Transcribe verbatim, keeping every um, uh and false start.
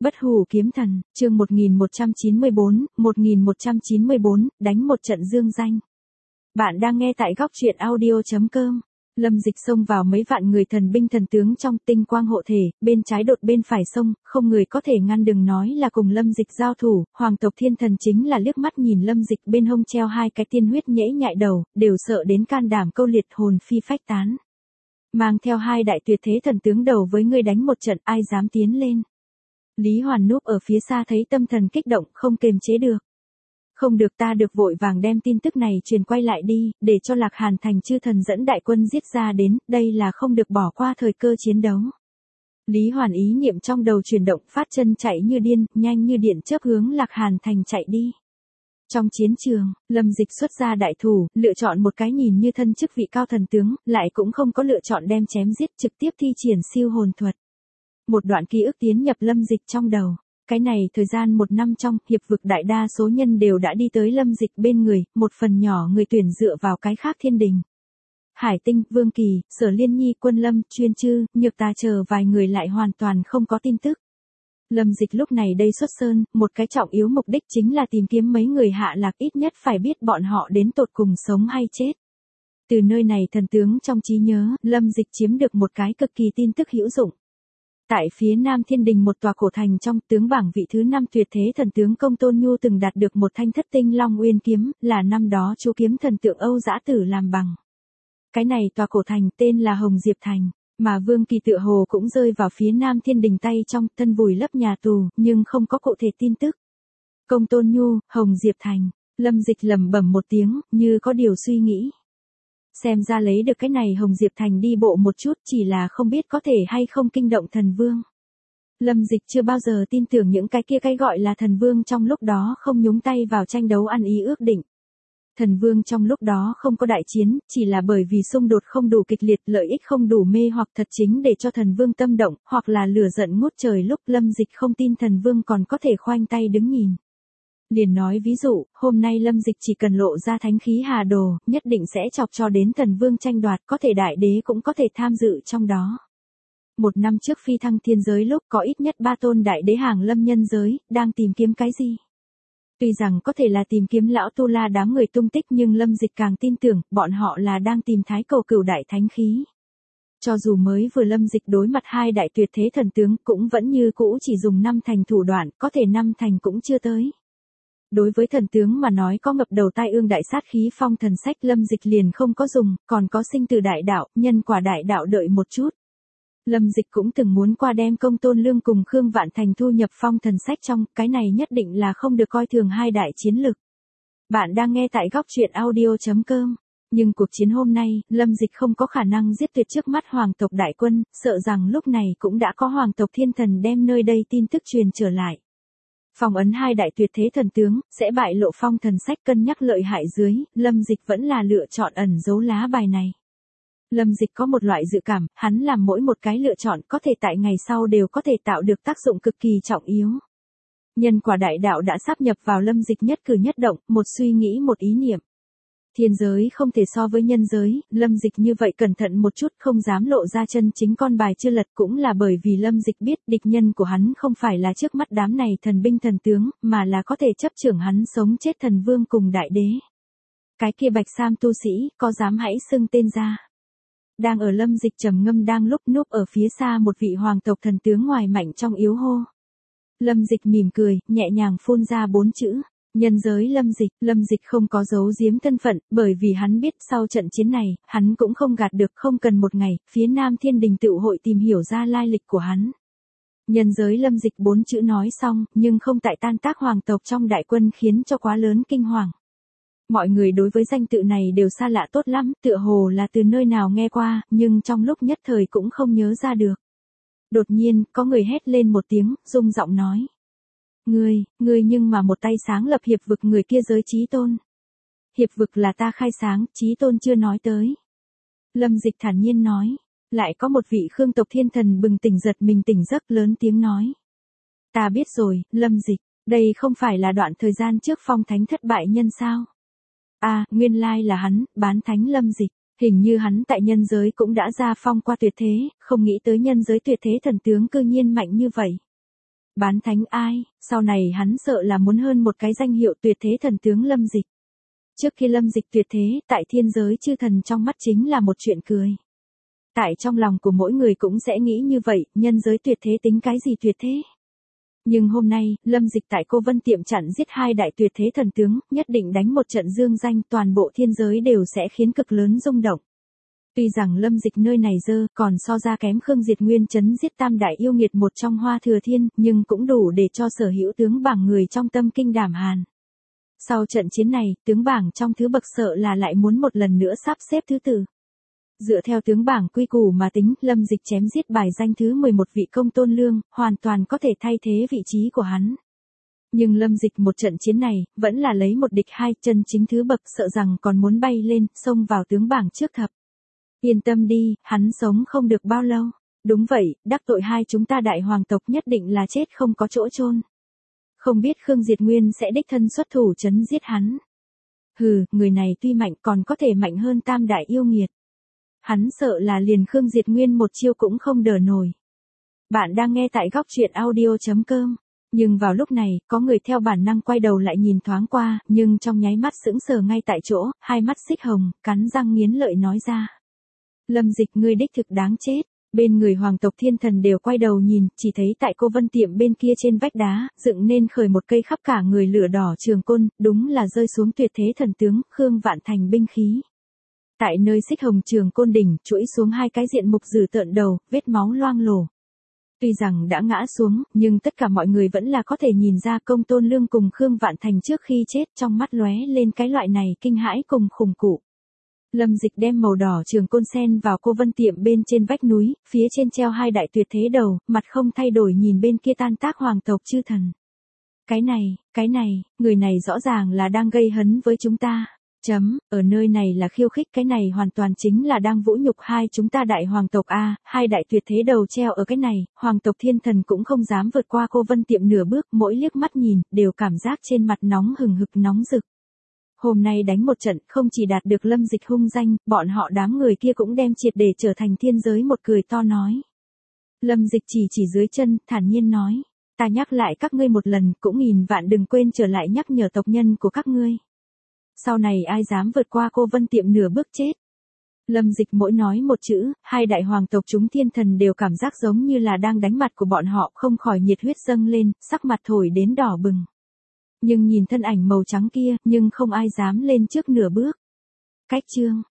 Bất hủ kiếm thần, chương một nghìn một trăm chín mươi bốn, một nghìn một trăm chín mươi bốn, đánh một trận dương danh. Bạn đang nghe tại góc truyện audio chấm com. Lâm Dịch xông vào mấy vạn người thần binh thần tướng trong tinh quang hộ thể, bên trái đột bên phải xông, không người có thể ngăn, đừng nói là cùng Lâm Dịch giao thủ, hoàng tộc thiên thần chính là liếc mắt nhìn Lâm Dịch bên hông treo hai cái tiên huyết nhễ nhại đầu, đều sợ đến can đảm câu liệt, hồn phi phách tán. Mang theo hai đại tuyệt thế thần tướng đầu với ngươi đánh một trận, ai dám tiến lên. Lý Hoàn núp ở phía xa thấy tâm thần kích động, không kềm chế được. Không được, ta được, vội vàng đem tin tức này truyền quay lại đi, để cho Lạc Hàn thành chư thần dẫn đại quân giết ra đến, đây là không được bỏ qua thời cơ chiến đấu. Lý Hoàn ý niệm trong đầu chuyển động, phát chân chạy như điên, nhanh như điện chớp hướng Lạc Hàn thành chạy đi. Trong chiến trường, Lâm Dịch xuất ra đại thủ, lựa chọn một cái nhìn như thân chức vị cao thần tướng, lại cũng không có lựa chọn đem chém giết, trực tiếp thi triển siêu hồn thuật. Một đoạn ký ức tiến nhập Lâm Dịch trong đầu. Cái này thời gian một năm trong, hiệp vực đại đa số nhân đều đã đi tới Lâm Dịch bên người, một phần nhỏ người tuyển dựa vào cái khác thiên đình. Hải Tinh, Vương Kỳ, Sở Liên Nhi, Quân Lâm, Chuyên Chư, Nhược Tà chờ vài người lại hoàn toàn không có tin tức. Lâm Dịch lúc này đây xuất sơn, một cái trọng yếu mục đích chính là tìm kiếm mấy người hạ lạc, ít nhất phải biết bọn họ đến tột cùng sống hay chết. Từ nơi này thần tướng trong trí nhớ, Lâm Dịch chiếm được một cái cực kỳ tin tức hữu dụng. Tại phía Nam Thiên Đình một tòa cổ thành trong, tướng bảng vị thứ năm tuyệt thế thần tướng Công Tôn Nhu từng đạt được một thanh thất tinh Long Uyên kiếm, là năm đó chú kiếm thần tượng Âu Dã Tử làm bằng. Cái này tòa cổ thành tên là Hồng Diệp Thành, mà Vương Kỳ tựa hồ cũng rơi vào phía Nam Thiên Đình tay trong, thân vùi lấp nhà tù, nhưng không có cụ thể tin tức. Công Tôn Nhu, Hồng Diệp Thành, Lâm Dịch lẩm bẩm một tiếng, như có điều suy nghĩ. Xem ra lấy được cái này Hồng Diệp Thành đi bộ một chút, chỉ là không biết có thể hay không kinh động thần vương. Lâm Dịch chưa bao giờ tin tưởng những cái kia cái gọi là thần vương trong lúc đó không nhúng tay vào tranh đấu ăn ý ước định. Thần vương trong lúc đó không có đại chiến, chỉ là bởi vì xung đột không đủ kịch liệt, lợi ích không đủ mê hoặc thật chính để cho thần vương tâm động, hoặc là lửa giận ngút trời, lúc Lâm Dịch không tin thần vương còn có thể khoanh tay đứng nhìn. Liền nói ví dụ, hôm nay Lâm Dịch chỉ cần lộ ra thánh khí hà đồ, nhất định sẽ chọc cho đến thần vương tranh đoạt, có thể đại đế cũng có thể tham dự trong đó. Một năm trước phi thăng thiên giới lúc có ít nhất ba tôn đại đế hàng lâm nhân giới, đang tìm kiếm cái gì? Tuy rằng có thể là tìm kiếm lão tu la đám người tung tích, nhưng Lâm Dịch càng tin tưởng, bọn họ là đang tìm thái cầu cửu đại thánh khí. Cho dù mới vừa Lâm Dịch đối mặt hai đại tuyệt thế thần tướng, cũng vẫn như cũ chỉ dùng năm thành thủ đoạn, có thể năm thành cũng chưa tới. Đối với thần tướng mà nói có ngập đầu tai ương đại sát khí phong thần sách, Lâm Dịch liền không có dùng, còn có sinh tử đại đạo, nhân quả đại đạo, đợi một chút. Lâm Dịch cũng từng muốn qua đem Công Tôn Lương cùng Khương Vạn Thành thu nhập phong thần sách trong, cái này nhất định là không được coi thường hai đại chiến lực. Bạn đang nghe tại góc truyện audio chấm com. Nhưng cuộc chiến hôm nay, Lâm Dịch không có khả năng giết tuyệt trước mắt hoàng tộc đại quân, sợ rằng lúc này cũng đã có hoàng tộc thiên thần đem nơi đây tin tức truyền trở lại. Phong ấn hai đại tuyệt thế thần tướng, sẽ bại lộ phong thần sách, cân nhắc lợi hại dưới, Lâm Dịch vẫn là lựa chọn ẩn giấu lá bài này. Lâm Dịch có một loại dự cảm, hắn làm mỗi một cái lựa chọn có thể tại ngày sau đều có thể tạo được tác dụng cực kỳ trọng yếu. Nhân quả đại đạo đã sáp nhập vào Lâm Dịch nhất cử nhất động, một suy nghĩ một ý niệm. Thiên giới không thể so với nhân giới, Lâm Dịch như vậy cẩn thận một chút, không dám lộ ra chân chính con bài chưa lật, cũng là bởi vì Lâm Dịch biết địch nhân của hắn không phải là trước mắt đám này thần binh thần tướng, mà là có thể chấp trưởng hắn sống chết thần vương cùng đại đế. Cái kia bạch sam tu sĩ, có dám hãy xưng tên ra. Đang ở Lâm Dịch trầm ngâm đang lúc núp ở phía xa một vị hoàng tộc thần tướng ngoài mạnh trong yếu hô. Lâm Dịch mỉm cười, nhẹ nhàng phun ra bốn chữ. Nhân giới Lâm Dịch, Lâm Dịch không có giấu giếm thân phận, bởi vì hắn biết sau trận chiến này, hắn cũng không gạt được, không cần một ngày, phía Nam Thiên Đình Tựu hội tìm hiểu ra lai lịch của hắn. Nhân giới Lâm Dịch bốn chữ nói xong, nhưng không tại tan tác hoàng tộc trong đại quân khiến cho quá lớn kinh hoàng. Mọi người đối với danh tự này đều xa lạ tốt lắm, tựa hồ là từ nơi nào nghe qua, nhưng trong lúc nhất thời cũng không nhớ ra được. Đột nhiên, có người hét lên một tiếng, rung giọng nói. Ngươi, ngươi nhưng mà một tay sáng lập hiệp vực người kia giới chí tôn. Hiệp vực là ta khai sáng, chí tôn chưa nói tới. Lâm Dịch thản nhiên nói. Lại có một vị Khương tộc thiên thần bừng tỉnh giật mình tỉnh giấc, lớn tiếng nói. Ta biết rồi, Lâm Dịch, đây không phải là đoạn thời gian trước phong thánh thất bại nhân sao? À, nguyên lai là hắn, bán thánh Lâm Dịch. Hình như hắn tại nhân giới cũng đã ra phong qua tuyệt thế, không nghĩ tới nhân giới tuyệt thế thần tướng cư nhiên mạnh như vậy. Bán thánh ai, sau này hắn sợ là muốn hơn một cái danh hiệu tuyệt thế thần tướng Lâm Dịch. Trước khi Lâm Dịch tuyệt thế, tại thiên giới chư thần trong mắt chính là một chuyện cười. Tại trong lòng của mỗi người cũng sẽ nghĩ như vậy, nhân giới tuyệt thế tính cái gì tuyệt thế. Nhưng hôm nay, Lâm Dịch tại Cô Vân Tiệm chặn giết hai đại tuyệt thế thần tướng, nhất định đánh một trận dương danh, toàn bộ thiên giới đều sẽ khiến cực lớn rung động. Tuy rằng Lâm Dịch nơi này dơ, còn so ra kém Khương Diệt Nguyên chấn giết tam đại yêu nghiệt một trong Hoa Thừa Thiên, nhưng cũng đủ để cho sở hữu tướng bảng người trong tâm kinh đảm hàn. Sau trận chiến này, tướng bảng trong thứ bậc sợ là lại muốn một lần nữa sắp xếp thứ tự. Dựa theo tướng bảng quy củ mà tính, Lâm Dịch chém giết bài danh thứ mười một vị Công Tôn Lương, hoàn toàn có thể thay thế vị trí của hắn. Nhưng Lâm Dịch một trận chiến này, vẫn là lấy một địch hai, chân chính thứ bậc sợ rằng còn muốn bay lên, xông vào tướng bảng trước thập. Yên tâm đi, hắn sống không được bao lâu. Đúng vậy, đắc tội hai chúng ta đại hoàng tộc nhất định là chết không có chỗ chôn. Không biết Khương Diệt Nguyên sẽ đích thân xuất thủ chấn giết hắn. Hừ, người này tuy mạnh còn có thể mạnh hơn tam đại yêu nghiệt. Hắn sợ là liền Khương Diệt Nguyên một chiêu cũng không đỡ nổi. Bạn đang nghe tại góc truyện audio chấm com. Nhưng vào lúc này, có người theo bản năng quay đầu lại nhìn thoáng qua, nhưng trong nháy mắt sững sờ ngay tại chỗ, hai mắt xích hồng, cắn răng nghiến lợi nói ra. Lâm Dịch, ngươi đích thực đáng chết. Bên người hoàng tộc thiên thần đều quay đầu nhìn, chỉ thấy tại Cô Vân Tiệm bên kia trên vách đá, dựng nên khởi một cây khắp cả người lửa đỏ trường côn, đúng là rơi xuống tuyệt thế thần tướng, Khương Vạn Thành binh khí. Tại nơi xích hồng trường côn đỉnh, chuỗi xuống hai cái diện mục dữ tợn đầu, vết máu loang lổ. Tuy rằng đã ngã xuống, nhưng tất cả mọi người vẫn là có thể nhìn ra Công Tôn Lương cùng Khương Vạn Thành trước khi chết, trong mắt lóe lên cái loại này kinh hãi cùng khủng cụ. Lâm Dịch đem màu đỏ trường côn sen vào Cô Vân Tiệm bên trên vách núi, phía trên treo hai đại tuyệt thế đầu, mặt không thay đổi nhìn bên kia tan tác hoàng tộc chư thần. Cái này, cái này, người này rõ ràng là đang gây hấn với chúng ta. Chấm, ở nơi này là khiêu khích, cái này hoàn toàn chính là đang vũ nhục hai chúng ta đại hoàng tộc a, hai đại tuyệt thế đầu treo ở cái này, hoàng tộc thiên thần cũng không dám vượt qua Cô Vân Tiệm nửa bước, mỗi liếc mắt nhìn, đều cảm giác trên mặt nóng hừng hực nóng rực. Hôm nay đánh một trận, không chỉ đạt được Lâm Dịch hung danh, bọn họ đám người kia cũng đem triệt để trở thành thiên giới một cười to nói. Lâm Dịch chỉ chỉ dưới chân, thản nhiên nói, ta nhắc lại các ngươi một lần, cũng nghìn vạn đừng quên trở lại nhắc nhở tộc nhân của các ngươi. Sau này ai dám vượt qua Cô Vân Tiệm nửa bước chết. Lâm Dịch mỗi nói một chữ, hai đại hoàng tộc chúng thiên thần đều cảm giác giống như là đang đánh mặt của bọn họ, không khỏi nhiệt huyết dâng lên, sắc mặt thổi đến đỏ bừng. Nhưng nhìn thân ảnh màu trắng kia, nhưng không ai dám lên trước nửa bước. Cách chương